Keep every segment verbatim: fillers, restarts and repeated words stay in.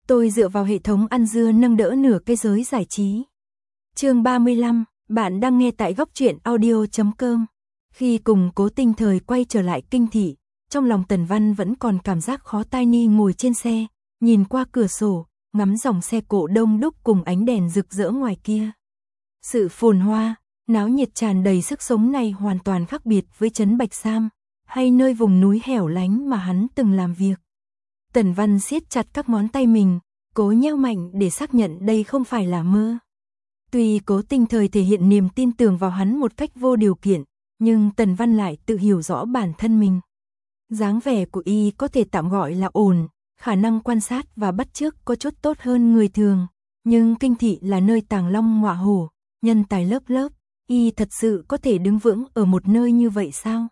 Tôi dựa vào hệ thống ăn dưa nâng đỡ nửa cái giới giải trí. Chương ba mươi lăm, bạn đang nghe tại góc truyện audio chấm com. Khi cùng Cố Tinh Thời quay trở lại kinh thị, trong lòng Tần Văn vẫn còn cảm giác khó tai ni ngồi trên xe, nhìn qua cửa sổ, ngắm dòng xe cộ đông đúc cùng ánh đèn rực rỡ ngoài kia. Sự phồn hoa, náo nhiệt tràn đầy sức sống này hoàn toàn khác biệt với trấn Bạch Sam, hay nơi vùng núi hẻo lánh mà hắn từng làm việc. Tần Văn siết chặt các ngón tay mình, cố nheo mạnh để xác nhận đây không phải là mơ. Tuy Cố Tinh Thời thể hiện niềm tin tưởng vào hắn một cách vô điều kiện, nhưng Tần Văn lại tự hiểu rõ bản thân mình. Dáng vẻ của y có thể tạm gọi là ổn, khả năng quan sát và bắt chước có chút tốt hơn người thường, nhưng kinh thị là nơi tàng long ngọa hổ, nhân tài lớp lớp, y thật sự có thể đứng vững ở một nơi như vậy sao?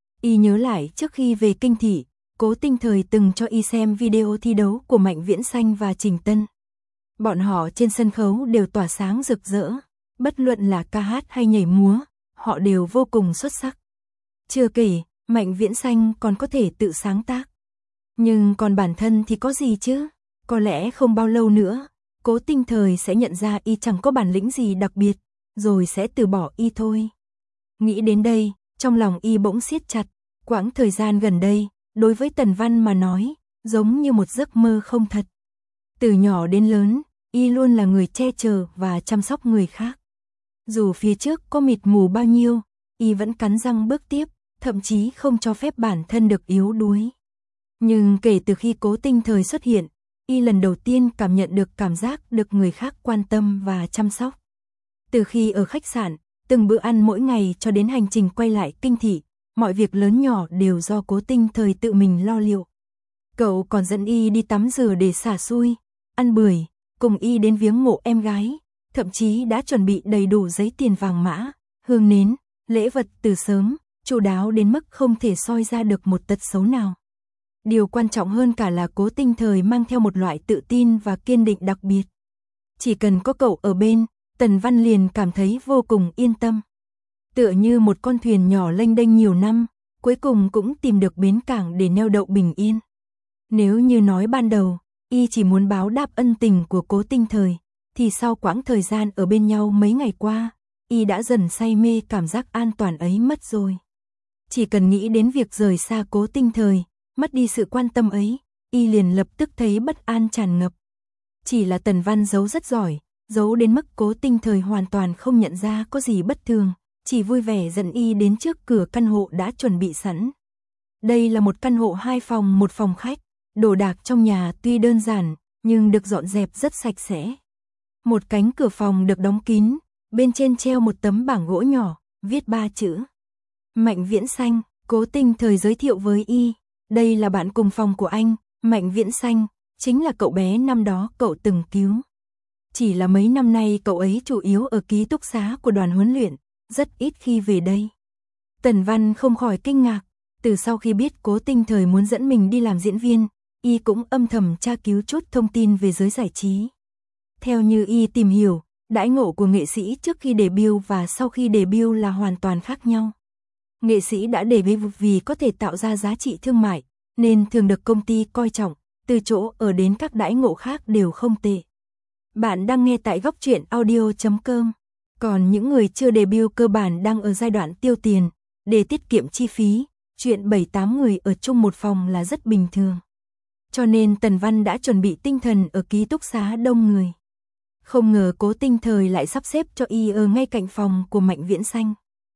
Y nhớ lại trước khi về kinh thị, Cố Tinh Thời từng cho y xem video thi đấu của Mạnh Viễn Xanh và Trình Tân. Bọn họ trên sân khấu đều tỏa sáng rực rỡ, bất luận là ca hát hay nhảy múa, họ đều vô cùng xuất sắc. Chưa kể, Mạnh Viễn Xanh còn có thể tự sáng tác. Nhưng còn bản thân thì có gì chứ? Có lẽ không bao lâu nữa, Cố Tinh Thời sẽ nhận ra y chẳng có bản lĩnh gì đặc biệt, rồi sẽ từ bỏ y thôi. Nghĩ đến đây, trong lòng y bỗng siết chặt, quãng thời gian gần đây, đối với Tần Văn mà nói, giống như một giấc mơ không thật. Từ nhỏ đến lớn, y luôn là người che chở và chăm sóc người khác. Dù phía trước có mịt mù bao nhiêu, y vẫn cắn răng bước tiếp, thậm chí không cho phép bản thân được yếu đuối. Nhưng kể từ khi Cố Tinh Thời xuất hiện, y lần đầu tiên cảm nhận được cảm giác được người khác quan tâm và chăm sóc. Từ khi ở khách sạn, từng bữa ăn mỗi ngày cho đến hành trình quay lại kinh thị, mọi việc lớn nhỏ đều do Cố Tinh Thời tự mình lo liệu. Cậu còn dẫn y đi tắm rửa để xả xui, ăn bưởi, cùng y đến viếng mộ em gái, thậm chí đã chuẩn bị đầy đủ giấy tiền vàng mã, hương nến, lễ vật từ sớm, chu đáo đến mức không thể soi ra được một tật xấu nào. Điều quan trọng hơn cả là Cố Tinh Thời mang theo một loại tự tin và kiên định đặc biệt. Chỉ cần có cậu ở bên, Tần Văn liền cảm thấy vô cùng yên tâm. Tựa như một con thuyền nhỏ lênh đênh nhiều năm, cuối cùng cũng tìm được bến cảng để neo đậu bình yên. Nếu như nói ban đầu, y chỉ muốn báo đáp ân tình của Cố Tinh Thời, thì sau quãng thời gian ở bên nhau mấy ngày qua, y đã dần say mê cảm giác an toàn ấy mất rồi. Chỉ cần nghĩ đến việc rời xa Cố Tinh Thời, mất đi sự quan tâm ấy, y liền lập tức thấy bất an tràn ngập. Chỉ là Tần Văn giấu rất giỏi, giấu đến mức Cố Tinh Thời hoàn toàn không nhận ra có gì bất thường, chỉ vui vẻ dẫn y đến trước cửa căn hộ đã chuẩn bị sẵn. Đây là một căn hộ hai phòng một phòng khách, đồ đạc trong nhà tuy đơn giản, nhưng được dọn dẹp rất sạch sẽ. Một cánh cửa phòng được đóng kín, bên trên treo một tấm bảng gỗ nhỏ, viết ba chữ. Mạnh Viễn Xanh. Cố Tinh Thời giới thiệu với y, đây là bạn cùng phòng của anh, Mạnh Viễn Xanh, chính là cậu bé năm đó cậu từng cứu. Chỉ là mấy năm nay cậu ấy chủ yếu ở ký túc xá của đoàn huấn luyện, rất ít khi về đây. Tần Văn không khỏi kinh ngạc, từ sau khi biết Cố Tinh Thời muốn dẫn mình đi làm diễn viên, y cũng âm thầm tra cứu chút thông tin về giới giải trí. Theo như y tìm hiểu, đãi ngộ của nghệ sĩ trước khi debut và sau khi debut là hoàn toàn khác nhau. Nghệ sĩ đã debut vì có thể tạo ra giá trị thương mại, nên thường được công ty coi trọng, từ chỗ ở đến các đãi ngộ khác đều không tệ. Bạn đang nghe tại góc truyện audio chấm com. Còn những người chưa debut cơ bản đang ở giai đoạn tiêu tiền, để tiết kiệm chi phí, chuyện bảy tám người ở chung một phòng là rất bình thường. Cho nên Tần Văn đã chuẩn bị tinh thần ở ký túc xá đông người. Không ngờ Cố Tinh Thời lại sắp xếp cho y ở ngay cạnh phòng của Mạnh Viễn Xanh.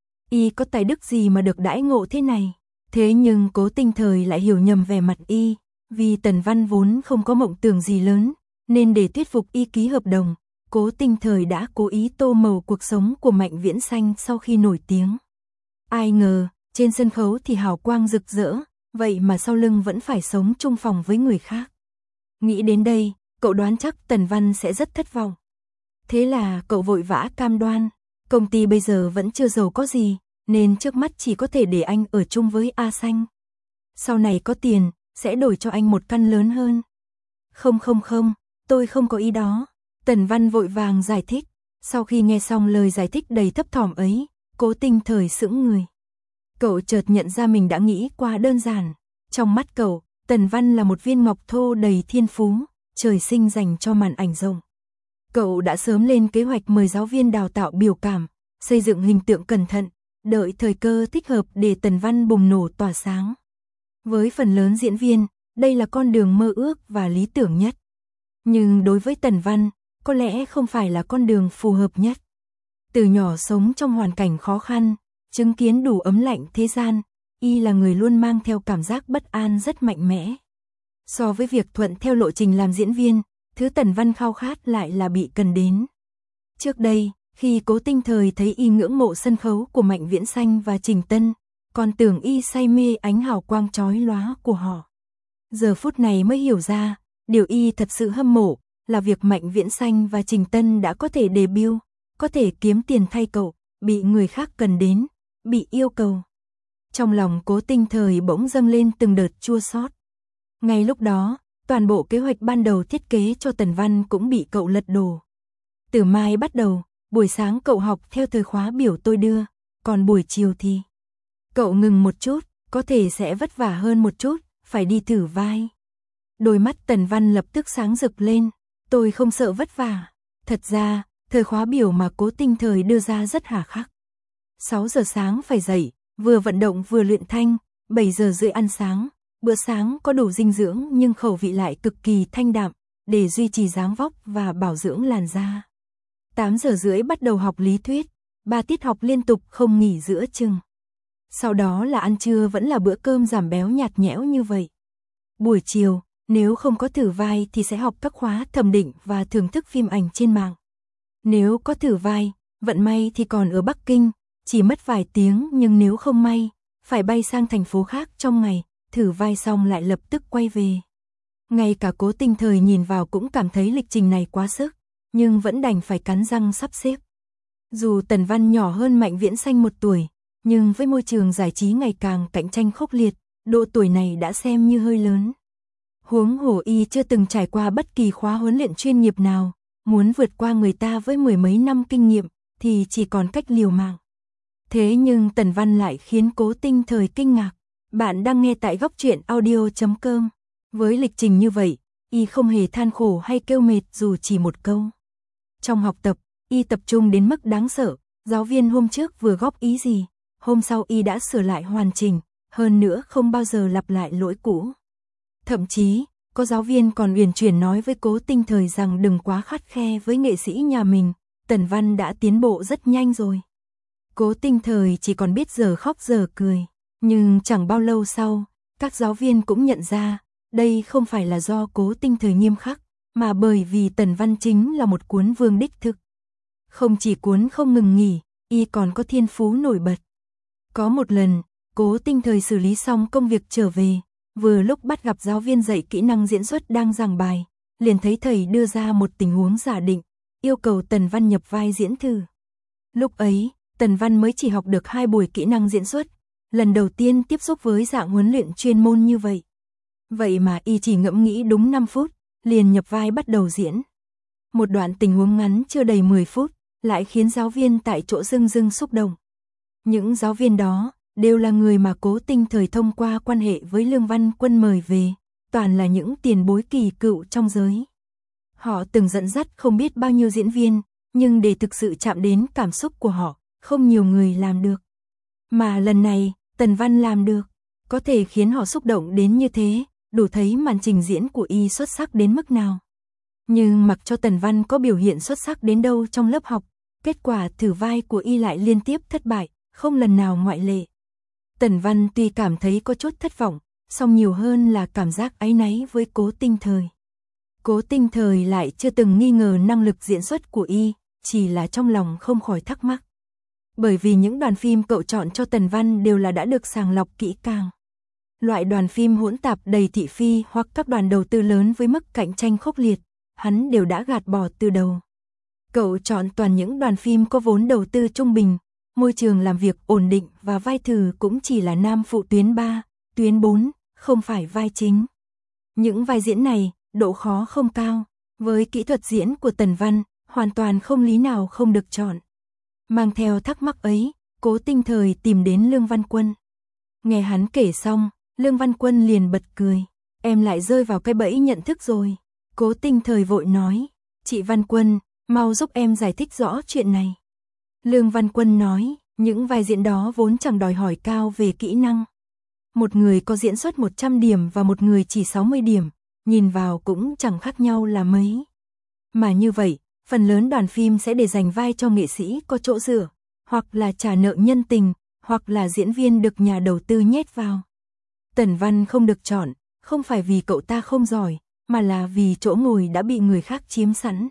Y có tài đức gì mà được đãi ngộ thế này? Thế nhưng Cố Tinh Thời lại hiểu nhầm vẻ mặt y, vì Tần Văn vốn không có mộng tưởng gì lớn, nên để thuyết phục y ký hợp đồng, Cố Tinh Thời đã cố ý tô màu cuộc sống của Mạnh Viễn Xanh sau khi nổi tiếng. Ai ngờ, trên sân khấu thì hào quang rực rỡ, vậy mà sau lưng vẫn phải sống chung phòng với người khác. Nghĩ đến đây, cậu đoán chắc Tần Văn sẽ rất thất vọng. Thế là cậu vội vã cam đoan, công ty bây giờ vẫn chưa giàu có gì, nên trước mắt chỉ có thể để anh ở chung với A Xanh. Sau này có tiền, sẽ đổi cho anh một căn lớn hơn. Không không không, tôi không có ý đó. Tần Văn vội vàng giải thích. Sau khi nghe xong lời giải thích đầy thấp thỏm ấy, Cố Tinh Thời sững người. Cậu chợt nhận ra mình đã nghĩ quá đơn giản. Trong mắt cậu, Tần Văn là một viên ngọc thô đầy thiên phú, trời sinh dành cho màn ảnh rộng. Cậu đã sớm lên kế hoạch mời giáo viên đào tạo biểu cảm, xây dựng hình tượng cẩn thận, đợi thời cơ thích hợp để Tần Văn bùng nổ tỏa sáng. Với phần lớn diễn viên, đây là con đường mơ ước và lý tưởng nhất. Nhưng đối với Tần Văn, có lẽ không phải là con đường phù hợp nhất. Từ nhỏ sống trong hoàn cảnh khó khăn, chứng kiến đủ ấm lạnh thế gian, y là người luôn mang theo cảm giác bất an rất mạnh mẽ. So với việc thuận theo lộ trình làm diễn viên, thứ Tần Văn khao khát lại là bị cần đến. Trước đây, khi Cố Tinh Thời thấy y ngưỡng mộ sân khấu của Mạnh Viễn Xanh và Trình Tân, còn tưởng y say mê ánh hào quang chói lóa của họ. Giờ phút này mới hiểu ra, điều y thật sự hâm mộ là việc Mạnh Viễn Xanh và Trình Tân đã có thể debut, có thể kiếm tiền thay cậu, bị người khác cần đến, bị yêu cầu. Trong lòng Cố Tinh Thời bỗng dâng lên từng đợt chua xót. Ngay lúc đó, toàn bộ kế hoạch ban đầu thiết kế cho Tần Văn cũng bị cậu lật đổ. Từ mai bắt đầu, buổi sáng cậu học theo thời khóa biểu tôi đưa, còn buổi chiều thì cậu ngừng một chút, có thể sẽ vất vả hơn một chút, phải đi thử vai. Đôi mắt Tần Văn lập tức sáng rực lên, tôi không sợ vất vả. Thật ra, thời khóa biểu mà Cố Tinh Thời đưa ra rất hà khắc. sáu giờ sáng phải dậy, vừa vận động vừa luyện thanh, bảy giờ rưỡi ăn sáng. Bữa sáng có đủ dinh dưỡng nhưng khẩu vị lại cực kỳ thanh đạm, để duy trì dáng vóc và bảo dưỡng làn da. tám giờ rưỡi bắt đầu học lý thuyết, ba tiết học liên tục không nghỉ giữa chừng. Sau đó là ăn trưa vẫn là bữa cơm giảm béo nhạt nhẽo như vậy. Buổi chiều, nếu không có thử vai thì sẽ học các khóa thẩm định và thưởng thức phim ảnh trên mạng. Nếu có thử vai, vận may thì còn ở Bắc Kinh, chỉ mất vài tiếng, nhưng nếu không may, phải bay sang thành phố khác trong ngày, thử vai xong lại lập tức quay về. Ngay cả Cố Tinh Thời nhìn vào cũng cảm thấy lịch trình này quá sức, nhưng vẫn đành phải cắn răng sắp xếp. Dù Tần Văn nhỏ hơn Mạnh Viễn Xanh một tuổi, nhưng với môi trường giải trí ngày càng cạnh tranh khốc liệt, độ tuổi này đã xem như hơi lớn. Huống hồ y chưa từng trải qua bất kỳ khóa huấn luyện chuyên nghiệp nào, muốn vượt qua người ta với mười mấy năm kinh nghiệm thì chỉ còn cách liều mạng. Thế nhưng Tần Văn lại khiến Cố Tinh Thời kinh ngạc. Bạn đang nghe tại góc truyện audio chấm com. Với lịch trình như vậy, y không hề than khổ hay kêu mệt dù chỉ một câu. Trong học tập, y tập trung đến mức đáng sợ, giáo viên hôm trước vừa góp ý gì, hôm sau y đã sửa lại hoàn chỉnh, hơn nữa không bao giờ lặp lại lỗi cũ. Thậm chí, có giáo viên còn uyển chuyển nói với Cố Tinh Thời rằng đừng quá khắt khe với nghệ sĩ nhà mình, Tần Văn đã tiến bộ rất nhanh rồi. Cố Tinh Thời chỉ còn biết giờ khóc giờ cười. Nhưng chẳng bao lâu sau, các giáo viên cũng nhận ra, đây không phải là do Cố Tinh Thời nghiêm khắc, mà bởi vì Tần Văn chính là một cuốn vương đích thực. Không chỉ cuốn không ngừng nghỉ, y còn có thiên phú nổi bật. Có một lần, Cố Tinh Thời xử lý xong công việc trở về, vừa lúc bắt gặp giáo viên dạy kỹ năng diễn xuất đang giảng bài, liền thấy thầy đưa ra một tình huống giả định, yêu cầu Tần Văn nhập vai diễn thử. Lúc ấy, Tần Văn mới chỉ học được hai buổi kỹ năng diễn xuất, lần đầu tiên tiếp xúc với dạng huấn luyện chuyên môn như vậy. Vậy mà y chỉ ngẫm nghĩ đúng năm phút, liền nhập vai bắt đầu diễn. Một đoạn tình huống ngắn chưa đầy mười phút, lại khiến giáo viên tại chỗ rưng rưng xúc động. Những giáo viên đó, đều là người mà Cố Tinh Thời thông qua quan hệ với Lương Văn Quân mời về, toàn là những tiền bối kỳ cựu trong giới. Họ từng dẫn dắt không biết bao nhiêu diễn viên, nhưng để thực sự chạm đến cảm xúc của họ, không nhiều người làm được. Mà lần này, Tần Văn làm được, có thể khiến họ xúc động đến như thế, đủ thấy màn trình diễn của y xuất sắc đến mức nào. Nhưng mặc cho Tần Văn có biểu hiện xuất sắc đến đâu trong lớp học, kết quả thử vai của y lại liên tiếp thất bại, không lần nào ngoại lệ. Tần Văn tuy cảm thấy có chút thất vọng, song nhiều hơn là cảm giác áy náy với Cố Tinh Thời. Cố Tinh Thời lại chưa từng nghi ngờ năng lực diễn xuất của y, chỉ là trong lòng không khỏi thắc mắc. Bởi vì những đoàn phim cậu chọn cho Tần Văn đều là đã được sàng lọc kỹ càng. Loại đoàn phim hỗn tạp đầy thị phi hoặc các đoàn đầu tư lớn với mức cạnh tranh khốc liệt, hắn đều đã gạt bỏ từ đầu. Cậu chọn toàn những đoàn phim có vốn đầu tư trung bình, môi trường làm việc ổn định và vai thử cũng chỉ là nam phụ tuyến ba, tuyến bốn, không phải vai chính. Những vai diễn này, độ khó không cao, với kỹ thuật diễn của Tần Văn, hoàn toàn không lý nào không được chọn. Mang theo thắc mắc ấy, Cố Tinh Thời tìm đến Lương Văn Quân. Nghe hắn kể xong, Lương Văn Quân liền bật cười. Em lại rơi vào cái bẫy nhận thức rồi. Cố Tinh Thời vội nói, chị Văn Quân, mau giúp em giải thích rõ chuyện này. Lương Văn Quân nói, những vai diễn đó vốn chẳng đòi hỏi cao về kỹ năng. Một người có diễn xuất một trăm điểm và một người chỉ sáu mươi điểm, nhìn vào cũng chẳng khác nhau là mấy. Mà như vậy, phần lớn đoàn phim sẽ để dành vai cho nghệ sĩ có chỗ dựa, hoặc là trả nợ nhân tình, hoặc là diễn viên được nhà đầu tư nhét vào. Tần Văn không được chọn, không phải vì cậu ta không giỏi, mà là vì chỗ ngồi đã bị người khác chiếm sẵn.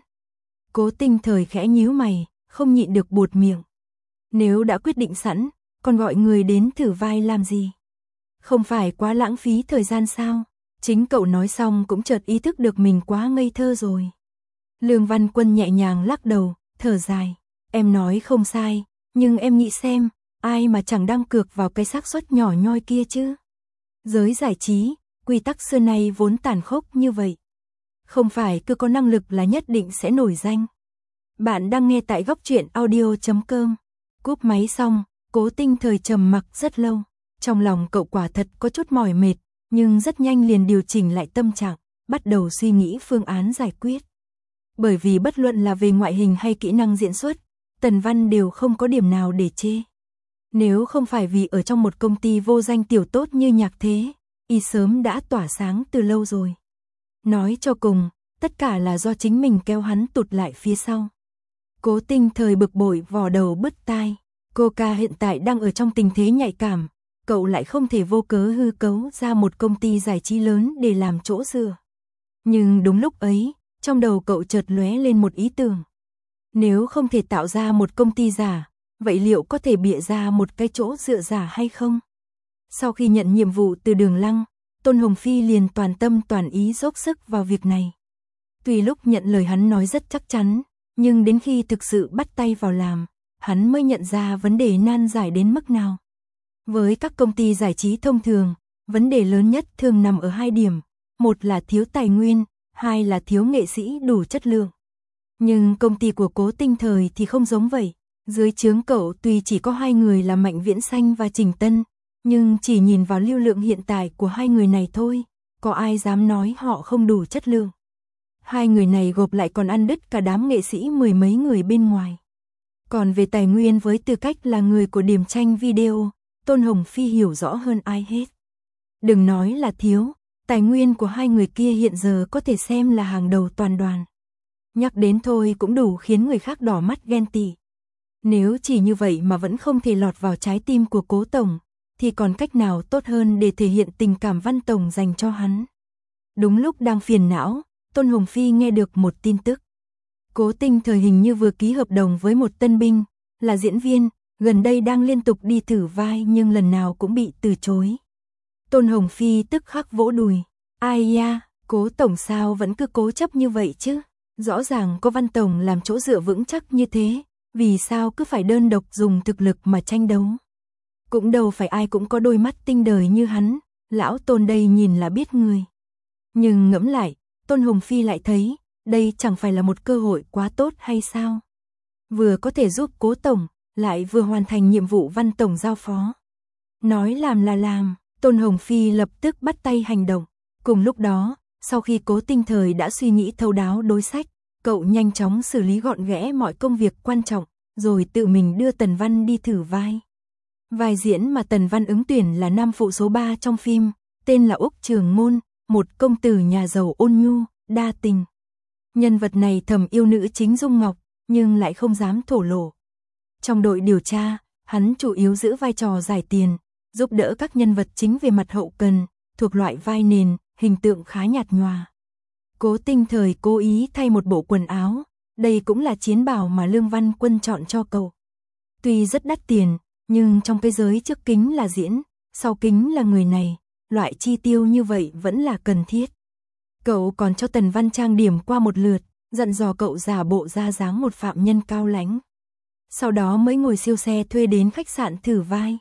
Cố Tinh Thời khẽ nhíu mày, không nhịn được buột miệng. Nếu đã quyết định sẵn, còn gọi người đến thử vai làm gì? Không phải quá lãng phí thời gian sao? Chính cậu nói xong cũng chợt ý thức được mình quá ngây thơ rồi. Lương Văn Quân nhẹ nhàng lắc đầu, thở dài. Em nói không sai, nhưng em nghĩ xem, ai mà chẳng đang cược vào cái xác suất nhỏ nhoi kia chứ? Giới giải trí, quy tắc xưa nay vốn tàn khốc như vậy. Không phải cứ có năng lực là nhất định sẽ nổi danh. Bạn đang nghe tại góc truyện audio chấm com. Cúp máy xong, Cố Tinh Thời trầm mặc rất lâu. Trong lòng cậu quả thật có chút mỏi mệt, nhưng rất nhanh liền điều chỉnh lại tâm trạng, bắt đầu suy nghĩ phương án giải quyết. Bởi vì bất luận là về ngoại hình hay kỹ năng diễn xuất, Tần Văn đều không có điểm nào để chê. Nếu không phải vì ở trong một công ty vô danh tiểu tốt như Nhạc Thế, y sớm đã tỏa sáng từ lâu rồi. Nói cho cùng, tất cả là do chính mình kéo hắn tụt lại phía sau. Cố Tinh Thời bực bội vò đầu bứt tai. Cô ca hiện tại đang ở trong tình thế nhạy cảm, cậu lại không thể vô cớ hư cấu ra một công ty giải trí lớn để làm chỗ dựa. Nhưng đúng lúc ấy, trong đầu cậu chợt lóe lên một ý tưởng. Nếu không thể tạo ra một công ty giả, vậy liệu có thể bịa ra một cái chỗ dựa giả hay không? Sau khi nhận nhiệm vụ từ Đường Lăng, Tôn Hồng Phi liền toàn tâm toàn ý dốc sức vào việc này. Tuy lúc nhận lời hắn nói rất chắc chắn, nhưng đến khi thực sự bắt tay vào làm, hắn mới nhận ra vấn đề nan giải đến mức nào. Với các công ty giải trí thông thường, vấn đề lớn nhất thường nằm ở hai điểm, một là thiếu tài nguyên, hai là thiếu nghệ sĩ đủ chất lượng. Nhưng công ty của Cố Tinh Thời thì không giống vậy. Dưới trướng cậu tuy chỉ có hai người là Mạnh Viễn Xanh và Trình Tân, nhưng chỉ nhìn vào lưu lượng hiện tại của hai người này thôi, có ai dám nói họ không đủ chất lượng. Hai người này gộp lại còn ăn đứt cả đám nghệ sĩ mười mấy người bên ngoài. Còn về tài nguyên với tư cách là người của Điểm Tranh Video, Tôn Hồng Phi hiểu rõ hơn ai hết. Đừng nói là thiếu, tài nguyên của hai người kia hiện giờ có thể xem là hàng đầu toàn đoàn. Nhắc đến thôi cũng đủ khiến người khác đỏ mắt ghen tị. Nếu chỉ như vậy mà vẫn không thể lọt vào trái tim của Cố Tổng, thì còn cách nào tốt hơn để thể hiện tình cảm Văn Tổng dành cho hắn. Đúng lúc đang phiền não, Tôn Hồng Phi nghe được một tin tức. Cố Tinh Thời hình như vừa ký hợp đồng với một tân binh, là diễn viên, gần đây đang liên tục đi thử vai nhưng lần nào cũng bị từ chối. Tôn Hồng Phi tức khắc vỗ đùi. Ai da, Cố Tổng sao vẫn cứ cố chấp như vậy chứ? Rõ ràng có Văn Tổng làm chỗ dựa vững chắc như thế, vì sao cứ phải đơn độc dùng thực lực mà tranh đấu? Cũng đâu phải ai cũng có đôi mắt tinh đời như hắn, lão Tôn đây nhìn là biết người. Nhưng ngẫm lại, Tôn Hồng Phi lại thấy, đây chẳng phải là một cơ hội quá tốt hay sao? Vừa có thể giúp Cố Tổng, lại vừa hoàn thành nhiệm vụ Văn Tổng giao phó. Nói làm là làm, Tôn Hồng Phi lập tức bắt tay hành động. Cùng lúc đó, sau khi Cố Tinh Thời đã suy nghĩ thấu đáo đối sách, cậu nhanh chóng xử lý gọn ghẽ mọi công việc quan trọng, rồi tự mình đưa Tần Văn đi thử vai. Vai diễn mà Tần Văn ứng tuyển là nam phụ số ba trong phim, tên là Úc Trường Ngôn, một công tử nhà giàu ôn nhu, đa tình. Nhân vật này thầm yêu nữ chính Dung Ngọc, nhưng lại không dám thổ lộ. Trong đội điều tra, hắn chủ yếu giữ vai trò giải tiền, giúp đỡ các nhân vật chính về mặt hậu cần, thuộc loại vai nền, hình tượng khá nhạt nhòa. Cố Tinh Thời cố ý thay một bộ quần áo, đây cũng là chiến bào mà Lương Văn Quân chọn cho cậu. Tuy rất đắt tiền, nhưng trong cái giới trước kính là diễn, sau kính là người này, loại chi tiêu như vậy vẫn là cần thiết. Cậu còn cho Tần Văn trang điểm qua một lượt, dặn dò cậu giả bộ ra dáng một phạm nhân cao lãnh. Sau đó mới ngồi siêu xe thuê đến khách sạn thử vai.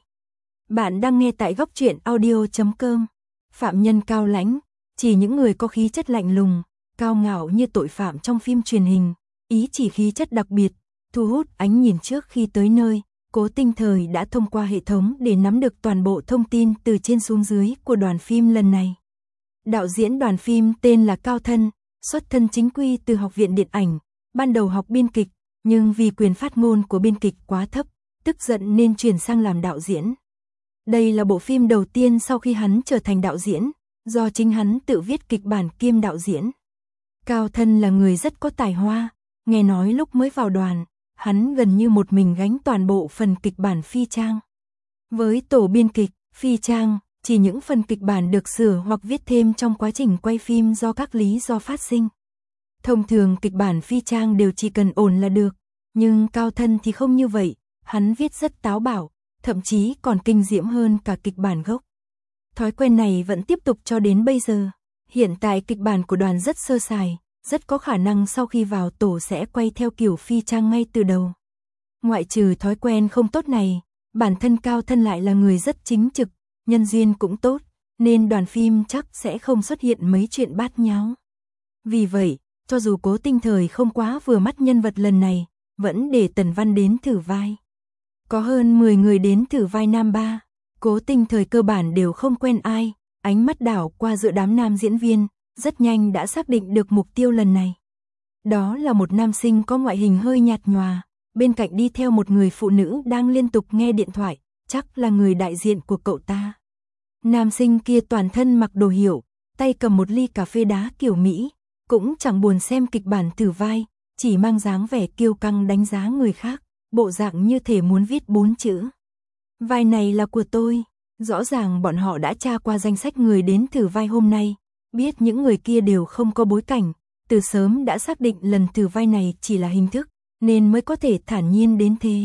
Bạn đang nghe tại góc truyện audio chấm com. Phạm nhân cao lãnh, chỉ những người có khí chất lạnh lùng, cao ngạo như tội phạm trong phim truyền hình, ý chỉ khí chất đặc biệt, thu hút ánh nhìn. Trước khi tới nơi, Cố Tinh Thời đã thông qua hệ thống để nắm được toàn bộ thông tin từ trên xuống dưới của đoàn phim lần này. Đạo diễn đoàn phim tên là Cao Thân, xuất thân chính quy từ học viện điện ảnh, ban đầu học biên kịch, nhưng vì quyền phát ngôn của biên kịch quá thấp, tức giận nên chuyển sang làm đạo diễn. Đây là bộ phim đầu tiên sau khi hắn trở thành đạo diễn, do chính hắn tự viết kịch bản kiêm đạo diễn. Cao Thân là người rất có tài hoa, nghe nói lúc mới vào đoàn, hắn gần như một mình gánh toàn bộ phần kịch bản phi trang. Với tổ biên kịch, phi trang, chỉ những phần kịch bản được sửa hoặc viết thêm trong quá trình quay phim do các lý do phát sinh. Thông thường kịch bản phi trang đều chỉ cần ổn là được, nhưng Cao Thân thì không như vậy, hắn viết rất táo bạo, thậm chí còn kinh diễm hơn cả kịch bản gốc. Thói quen này vẫn tiếp tục cho đến bây giờ. Hiện tại kịch bản của đoàn rất sơ sài, rất có khả năng sau khi vào tổ sẽ quay theo kiểu phi trang ngay từ đầu. Ngoại trừ thói quen không tốt này, bản thân Cao Thân lại là người rất chính trực, nhân duyên cũng tốt, nên đoàn phim chắc sẽ không xuất hiện mấy chuyện bát nháo. Vì vậy, cho dù Cố Tinh Thời không quá vừa mắt nhân vật lần này, vẫn để Tần Văn đến thử vai. Có hơn mười người đến thử vai nam ba, Cố Tinh Thời cơ bản đều không quen ai, ánh mắt đảo qua giữa đám nam diễn viên, rất nhanh đã xác định được mục tiêu lần này. Đó là một nam sinh có ngoại hình hơi nhạt nhòa, bên cạnh đi theo một người phụ nữ đang liên tục nghe điện thoại, chắc là người đại diện của cậu ta. Nam sinh kia toàn thân mặc đồ hiệu, tay cầm một ly cà phê đá kiểu Mỹ, cũng chẳng buồn xem kịch bản thử vai, chỉ mang dáng vẻ kiêu căng đánh giá người khác, bộ dạng như thể muốn viết bốn chữ. Vai này là của tôi. Rõ ràng bọn họ đã tra qua danh sách người đến thử vai hôm nay, biết những người kia đều không có bối cảnh, từ sớm đã xác định lần thử vai này chỉ là hình thức, nên mới có thể thản nhiên đến thế.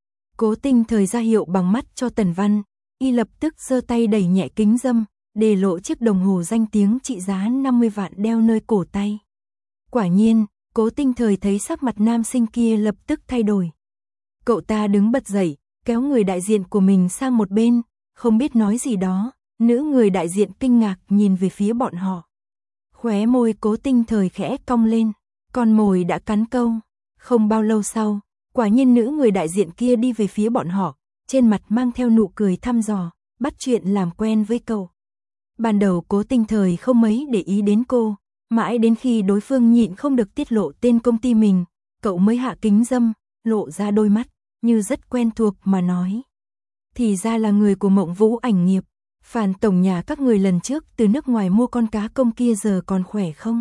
Cố Tinh Thời ra hiệu bằng mắt cho Tần Văn, y lập tức giơ tay đẩy nhẹ kính râm, để lộ chiếc đồng hồ danh tiếng trị giá năm mươi vạn đeo nơi cổ tay. Quả nhiên, Cố Tinh Thời thấy sắc mặt nam sinh kia lập tức thay đổi. Cậu ta đứng bật dậy, kéo người đại diện của mình sang một bên, không biết nói gì đó, nữ người đại diện kinh ngạc nhìn về phía bọn họ. Khóe môi Cố Tinh Thời khẽ cong lên, con mồi đã cắn câu. Không bao lâu sau, quả nhiên nữ người đại diện kia đi về phía bọn họ, trên mặt mang theo nụ cười thăm dò, bắt chuyện làm quen với cậu. Ban đầu Cố Tinh Thời không mấy để ý đến cô, mãi đến khi đối phương nhịn không được tiết lộ tên công ty mình, cậu mới hạ kính râm, lộ ra đôi mắt, như rất quen thuộc mà nói. Thì ra là người của Mộng Vũ ảnh nghiệp, Phan tổng nhà các người lần trước từ nước ngoài mua con cá công kia giờ còn khỏe không?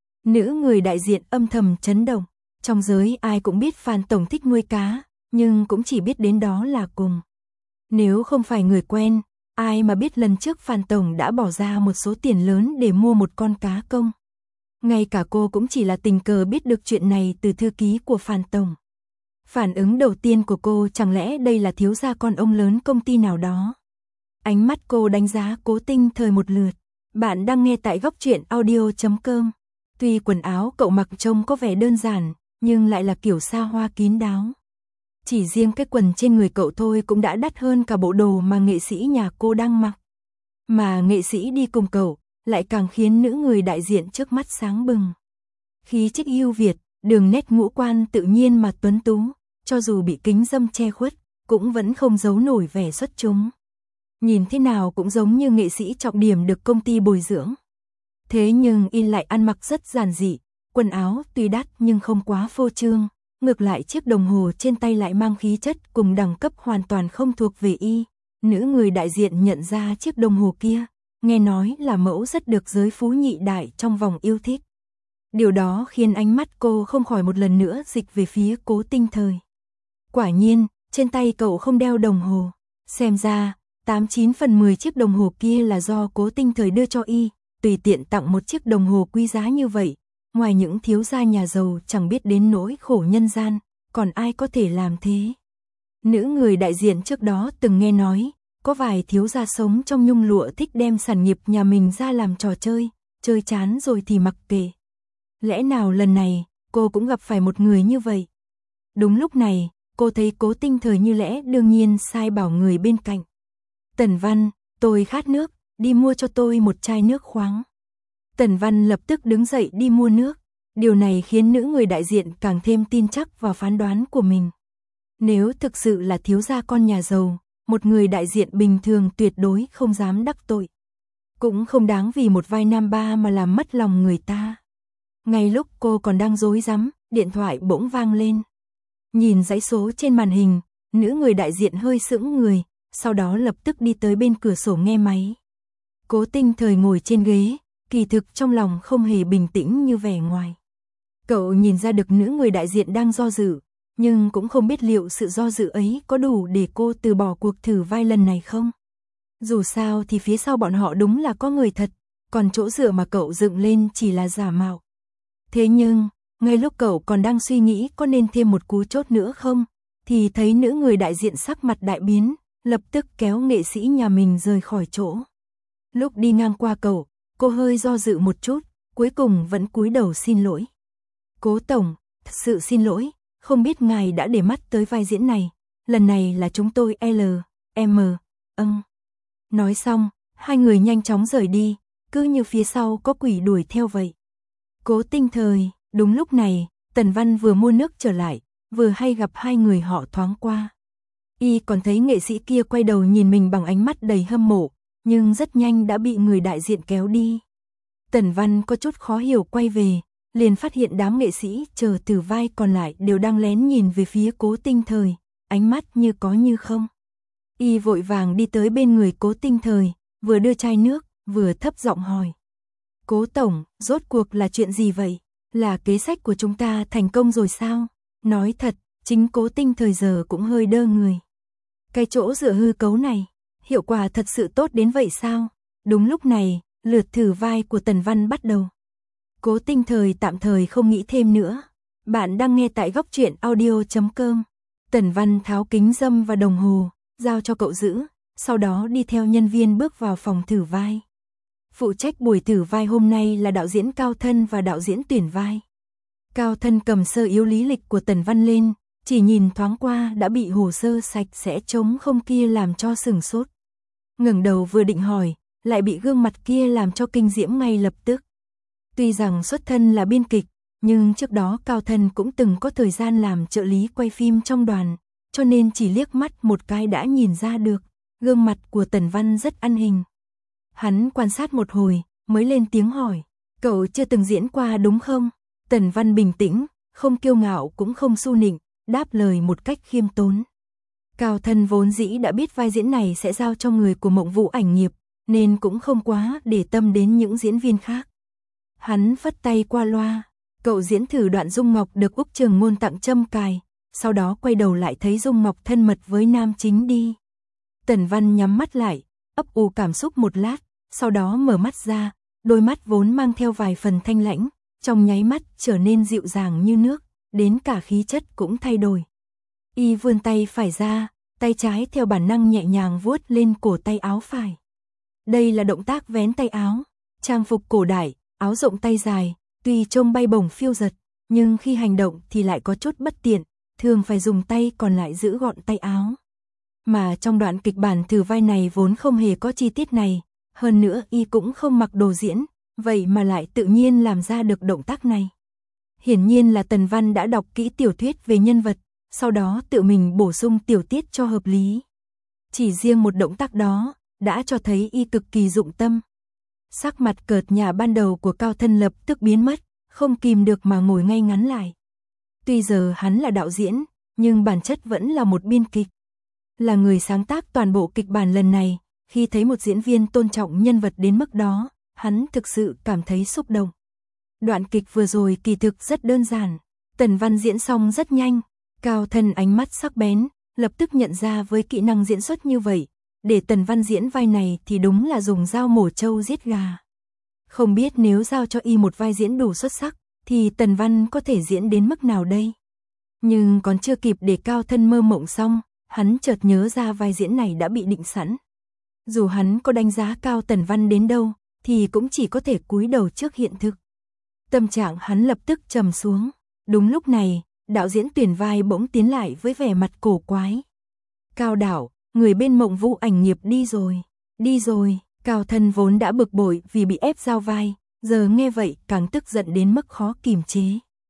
Nữ người đại diện âm thầm chấn động, trong giới ai cũng biết Phan tổng thích nuôi cá, nhưng cũng chỉ biết đến đó là cùng. Nếu không phải người quen, ai mà biết lần trước Phan tổng đã bỏ ra một số tiền lớn để mua một con cá công. Ngay cả cô cũng chỉ là tình cờ biết được chuyện này từ thư ký của Phan tổng. Phản ứng đầu tiên của cô chẳng lẽ đây là thiếu gia con ông lớn công ty nào đó. Ánh mắt cô đánh giá Cố Tinh Thời một lượt. Bạn đang nghe tại góc truyện audio chấm com. Tuy quần áo cậu mặc trông có vẻ đơn giản, nhưng lại là kiểu xa hoa kín đáo. Chỉ riêng cái quần trên người cậu thôi cũng đã đắt hơn cả bộ đồ mà nghệ sĩ nhà cô đang mặc. Mà nghệ sĩ đi cùng cậu, lại càng khiến nữ người đại diện trước mắt sáng bừng. Khí chất ưu việt, đường nét ngũ quan tự nhiên mà tuấn tú, cho dù bị kính râm che khuất, cũng vẫn không giấu nổi vẻ xuất chúng. Nhìn thế nào cũng giống như nghệ sĩ trọng điểm được công ty bồi dưỡng. Thế nhưng y lại ăn mặc rất giản dị, quần áo tuy đắt nhưng không quá phô trương, ngược lại chiếc đồng hồ trên tay lại mang khí chất cùng đẳng cấp hoàn toàn không thuộc về y. Nữ người đại diện nhận ra chiếc đồng hồ kia, nghe nói là mẫu rất được giới phú nhị đại trong vòng yêu thích. Điều đó khiến ánh mắt cô không khỏi một lần nữa dịch về phía Cố Tinh Thời. Quả nhiên, trên tay cậu không đeo đồng hồ, xem ra, tám chín phần mười chiếc đồng hồ kia là do Cố Tinh Thời đưa cho y, tùy tiện tặng một chiếc đồng hồ quý giá như vậy, ngoài những thiếu gia nhà giàu chẳng biết đến nỗi khổ nhân gian, còn ai có thể làm thế. Nữ người đại diện trước đó từng nghe nói, có vài thiếu gia sống trong nhung lụa thích đem sản nghiệp nhà mình ra làm trò chơi, chơi chán rồi thì mặc kệ. Lẽ nào lần này, cô cũng gặp phải một người như vậy? Đúng lúc này, cô thấy Cố Tinh Thời như lẽ đương nhiên sai bảo người bên cạnh. Tần Văn, tôi khát nước, đi mua cho tôi một chai nước khoáng. Tần Văn lập tức đứng dậy đi mua nước. Điều này khiến nữ người đại diện càng thêm tin chắc vào phán đoán của mình. Nếu thực sự là thiếu gia con nhà giàu, một người đại diện bình thường tuyệt đối không dám đắc tội. Cũng không đáng vì một vai nam ba mà làm mất lòng người ta. Ngay lúc cô còn đang rối rắm, điện thoại bỗng vang lên. Nhìn dãy số trên màn hình, nữ người đại diện hơi sững người, sau đó lập tức đi tới bên cửa sổ nghe máy. Cố Tinh Thời ngồi trên ghế, kỳ thực trong lòng không hề bình tĩnh như vẻ ngoài. Cậu nhìn ra được nữ người đại diện đang do dự, nhưng cũng không biết liệu sự do dự ấy có đủ để cô từ bỏ cuộc thử vai lần này không. Dù sao thì phía sau bọn họ đúng là có người thật, còn chỗ dựa mà cậu dựng lên chỉ là giả mạo. Thế nhưng, ngay lúc cậu còn đang suy nghĩ có nên thêm một cú chốt nữa không, thì thấy nữ người đại diện sắc mặt đại biến, lập tức kéo nghệ sĩ nhà mình rời khỏi chỗ. Lúc đi ngang qua cậu, cô hơi do dự một chút, cuối cùng vẫn cúi đầu xin lỗi. Cố tổng, thật sự xin lỗi, không biết ngài đã để mắt tới vai diễn này, lần này là chúng tôi L, M, âng. Nói xong, hai người nhanh chóng rời đi, cứ như phía sau có quỷ đuổi theo vậy. Cố Tinh Thời, đúng lúc này, Tần Văn vừa mua nước trở lại, vừa hay gặp hai người họ thoáng qua. Y còn thấy nghệ sĩ kia quay đầu nhìn mình bằng ánh mắt đầy hâm mộ, nhưng rất nhanh đã bị người đại diện kéo đi. Tần Văn có chút khó hiểu quay về, liền phát hiện đám nghệ sĩ chờ từ vai còn lại đều đang lén nhìn về phía Cố Tinh Thời, ánh mắt như có như không. Y vội vàng đi tới bên người Cố Tinh Thời, vừa đưa chai nước, vừa thấp giọng hỏi. Cố tổng, rốt cuộc là chuyện gì vậy? Là kế sách của chúng ta thành công rồi sao? Nói thật, chính Cố Tinh Thời giờ cũng hơi đơ người. Cái chỗ dựa hư cấu này, hiệu quả thật sự tốt đến vậy sao? Đúng lúc này, lượt thử vai của Tần Văn bắt đầu. Cố Tinh Thời tạm thời không nghĩ thêm nữa. Bạn đang nghe tại góc truyện audio chấm com. Tần Văn tháo kính râm và đồng hồ, giao cho cậu giữ, sau đó đi theo nhân viên bước vào phòng thử vai. Phụ trách buổi thử vai hôm nay là đạo diễn Cao Thân và đạo diễn tuyển vai. Cao Thân cầm sơ yếu lý lịch của Tần Văn lên, chỉ nhìn thoáng qua đã bị hồ sơ sạch sẽ trống không kia làm cho sừng sốt. Ngẩng đầu vừa định hỏi, lại bị gương mặt kia làm cho kinh diễm ngay lập tức. Tuy rằng xuất thân là biên kịch, nhưng trước đó Cao Thân cũng từng có thời gian làm trợ lý quay phim trong đoàn, cho nên chỉ liếc mắt một cái đã nhìn ra được, gương mặt của Tần Văn rất ăn hình. Hắn quan sát một hồi, mới lên tiếng hỏi, cậu chưa từng diễn qua đúng không? Tần Văn bình tĩnh, không kiêu ngạo cũng không su nịnh, đáp lời một cách khiêm tốn. Cao Thân vốn dĩ đã biết vai diễn này sẽ giao cho người của Mộng Vũ Ảnh Nghiệp, nên cũng không quá để tâm đến những diễn viên khác. Hắn phất tay qua loa, cậu diễn thử đoạn Dung Ngọc được Úc Trường Ngôn tặng châm cài, sau đó quay đầu lại thấy Dung Ngọc thân mật với nam chính đi. Tần Văn nhắm mắt lại, ấp ủ cảm xúc một lát, sau đó mở mắt ra, đôi mắt vốn mang theo vài phần thanh lãnh, trong nháy mắt trở nên dịu dàng như nước, đến cả khí chất cũng thay đổi. Y vươn tay phải ra, tay trái theo bản năng nhẹ nhàng vuốt lên cổ tay áo phải. Đây là động tác vén tay áo, trang phục cổ đại, áo rộng tay dài, tuy trông bay bổng phiêu dật, nhưng khi hành động thì lại có chút bất tiện, thường phải dùng tay còn lại giữ gọn tay áo. Mà trong đoạn kịch bản thử vai này vốn không hề có chi tiết này, hơn nữa y cũng không mặc đồ diễn, vậy mà lại tự nhiên làm ra được động tác này. Hiển nhiên là Tần Văn đã đọc kỹ tiểu thuyết về nhân vật, sau đó tự mình bổ sung tiểu tiết cho hợp lý. Chỉ riêng một động tác đó, đã cho thấy y cực kỳ dụng tâm. Sắc mặt cợt nhả ban đầu của Cao Thân lập tức biến mất, không kìm được mà ngồi ngay ngắn lại. Tuy giờ hắn là đạo diễn, nhưng bản chất vẫn là một biên kịch. Là người sáng tác toàn bộ kịch bản lần này, khi thấy một diễn viên tôn trọng nhân vật đến mức đó, hắn thực sự cảm thấy xúc động. Đoạn kịch vừa rồi kỳ thực rất đơn giản, Tần Văn diễn xong rất nhanh, Cao Thân ánh mắt sắc bén, lập tức nhận ra với kỹ năng diễn xuất như vậy, để Tần Văn diễn vai này thì đúng là dùng dao mổ trâu giết gà. Không biết nếu giao cho y một vai diễn đủ xuất sắc, thì Tần Văn có thể diễn đến mức nào đây? Nhưng còn chưa kịp để Cao Thân mơ mộng xong, hắn chợt nhớ ra vai diễn này đã bị định sẵn. Dù hắn có đánh giá cao Tần Văn đến đâu, thì cũng chỉ có thể cúi đầu trước hiện thực. Tâm trạng hắn lập tức trầm xuống. Đúng lúc này, đạo diễn tuyển vai bỗng tiến lại với vẻ mặt cổ quái. Cao đạo, người bên Mộng Vũ Ảnh Nghiệp đi rồi. Đi rồi, Cao Thân vốn đã bực bội vì bị ép giao vai, giờ nghe vậy càng tức giận đến mức khó kìm chế.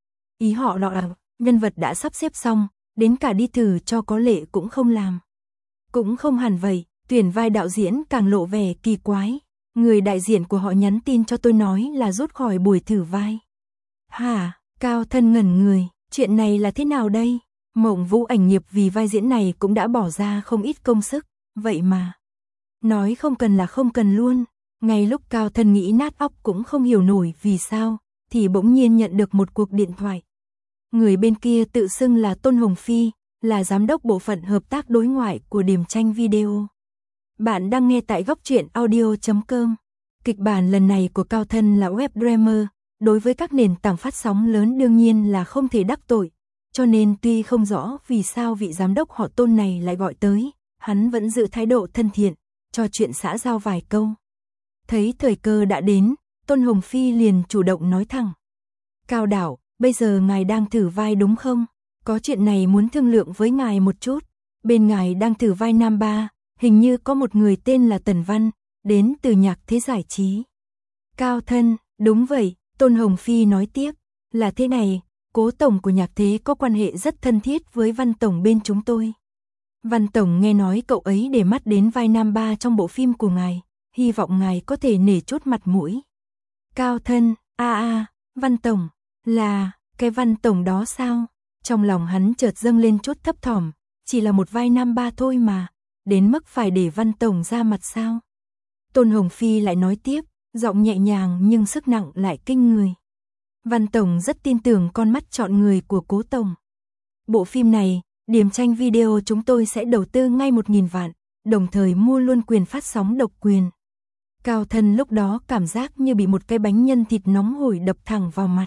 Ý họ là nhân vật đã sắp xếp xong, đến cả đi thử cho có lệ cũng không làm. Cũng không hẳn vậy, tuyển vai đạo diễn càng lộ vẻ kỳ quái. Người đại diện của họ nhắn tin cho tôi nói là rút khỏi buổi thử vai. Hả? Cao Thân ngẩn người, chuyện này là thế nào đây? Mộng Vũ ảnh nghiệp vì vai diễn này cũng đã bỏ ra không ít công sức, vậy mà nói không cần là không cần luôn. Ngay lúc Cao Thân nghĩ nát óc cũng không hiểu nổi vì sao, thì bỗng nhiên nhận được một cuộc điện thoại. Người bên kia tự xưng là Tôn Hồng Phi, là giám đốc bộ phận hợp tác đối ngoại của Điểm Tranh Video. Bạn đang nghe tại góc truyện audio chấm com. Kịch bản lần này của Cao Thân là web drama, đối với các nền tảng phát sóng lớn đương nhiên là không thể đắc tội, cho nên tuy không rõ vì sao vị giám đốc họ Tôn này lại gọi tới, hắn vẫn giữ thái độ thân thiện, cho chuyện xã giao vài câu. Thấy thời cơ đã đến, Tôn Hồng Phi liền chủ động nói thẳng. Cao Đạo, bây giờ ngài đang thử vai đúng không? Có chuyện này muốn thương lượng với ngài một chút. Bên ngài đang thử vai nam ba, hình như có một người tên là Tần Văn, đến từ Nhạc Thế Giải Trí. Cao Thân, đúng vậy, Tôn Hồng Phi nói tiếp, là thế này, Cố Tổng của Nhạc Thế có quan hệ rất thân thiết với Văn Tổng bên chúng tôi. Văn Tổng nghe nói cậu ấy để mắt đến vai nam ba trong bộ phim của ngài, hy vọng ngài có thể nể chút mặt mũi. Cao Thân, a a, Văn Tổng, là, cái Văn Tổng đó sao? Trong lòng hắn chợt dâng lên chút thấp thỏm, chỉ là một vai nam ba thôi mà, đến mức phải để Văn Tổng ra mặt sao? Tôn Hồng Phi lại nói tiếp, giọng nhẹ nhàng nhưng sức nặng lại kinh người. Văn Tổng rất tin tưởng con mắt chọn người của Cố Tổng. Bộ phim này, Điểm Tranh Video chúng tôi sẽ đầu tư ngay một nghìn vạn, đồng thời mua luôn quyền phát sóng độc quyền. Cao Thân lúc đó cảm giác như bị một cái bánh nhân thịt nóng hổi đập thẳng vào mặt.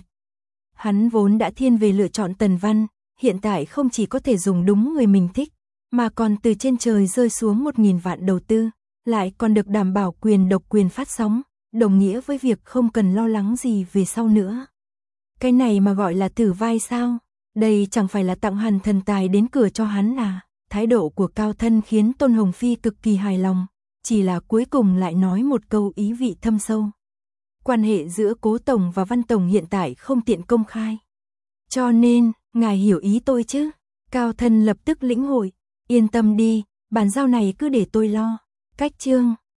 Hắn vốn đã thiên về lựa chọn Tần Văn, hiện tại không chỉ có thể dùng đúng người mình thích, mà còn từ trên trời rơi xuống một nghìn vạn đầu tư, lại còn được đảm bảo quyền độc quyền phát sóng, đồng nghĩa với việc không cần lo lắng gì về sau nữa. Cái này mà gọi là thử vai sao? Đây chẳng phải là tặng hẳn thần tài đến cửa cho hắn à? Thái độ của Cao Thân khiến Tôn Hồng Phi cực kỳ hài lòng, chỉ là cuối cùng lại nói một câu ý vị thâm sâu. Quan hệ giữa Cố Tổng và Văn Tổng hiện tại không tiện công khai. Cho nên, ngài hiểu ý tôi chứ? Cao Thân lập tức lĩnh hội, yên tâm đi, bản giao này cứ để tôi lo. Cách chương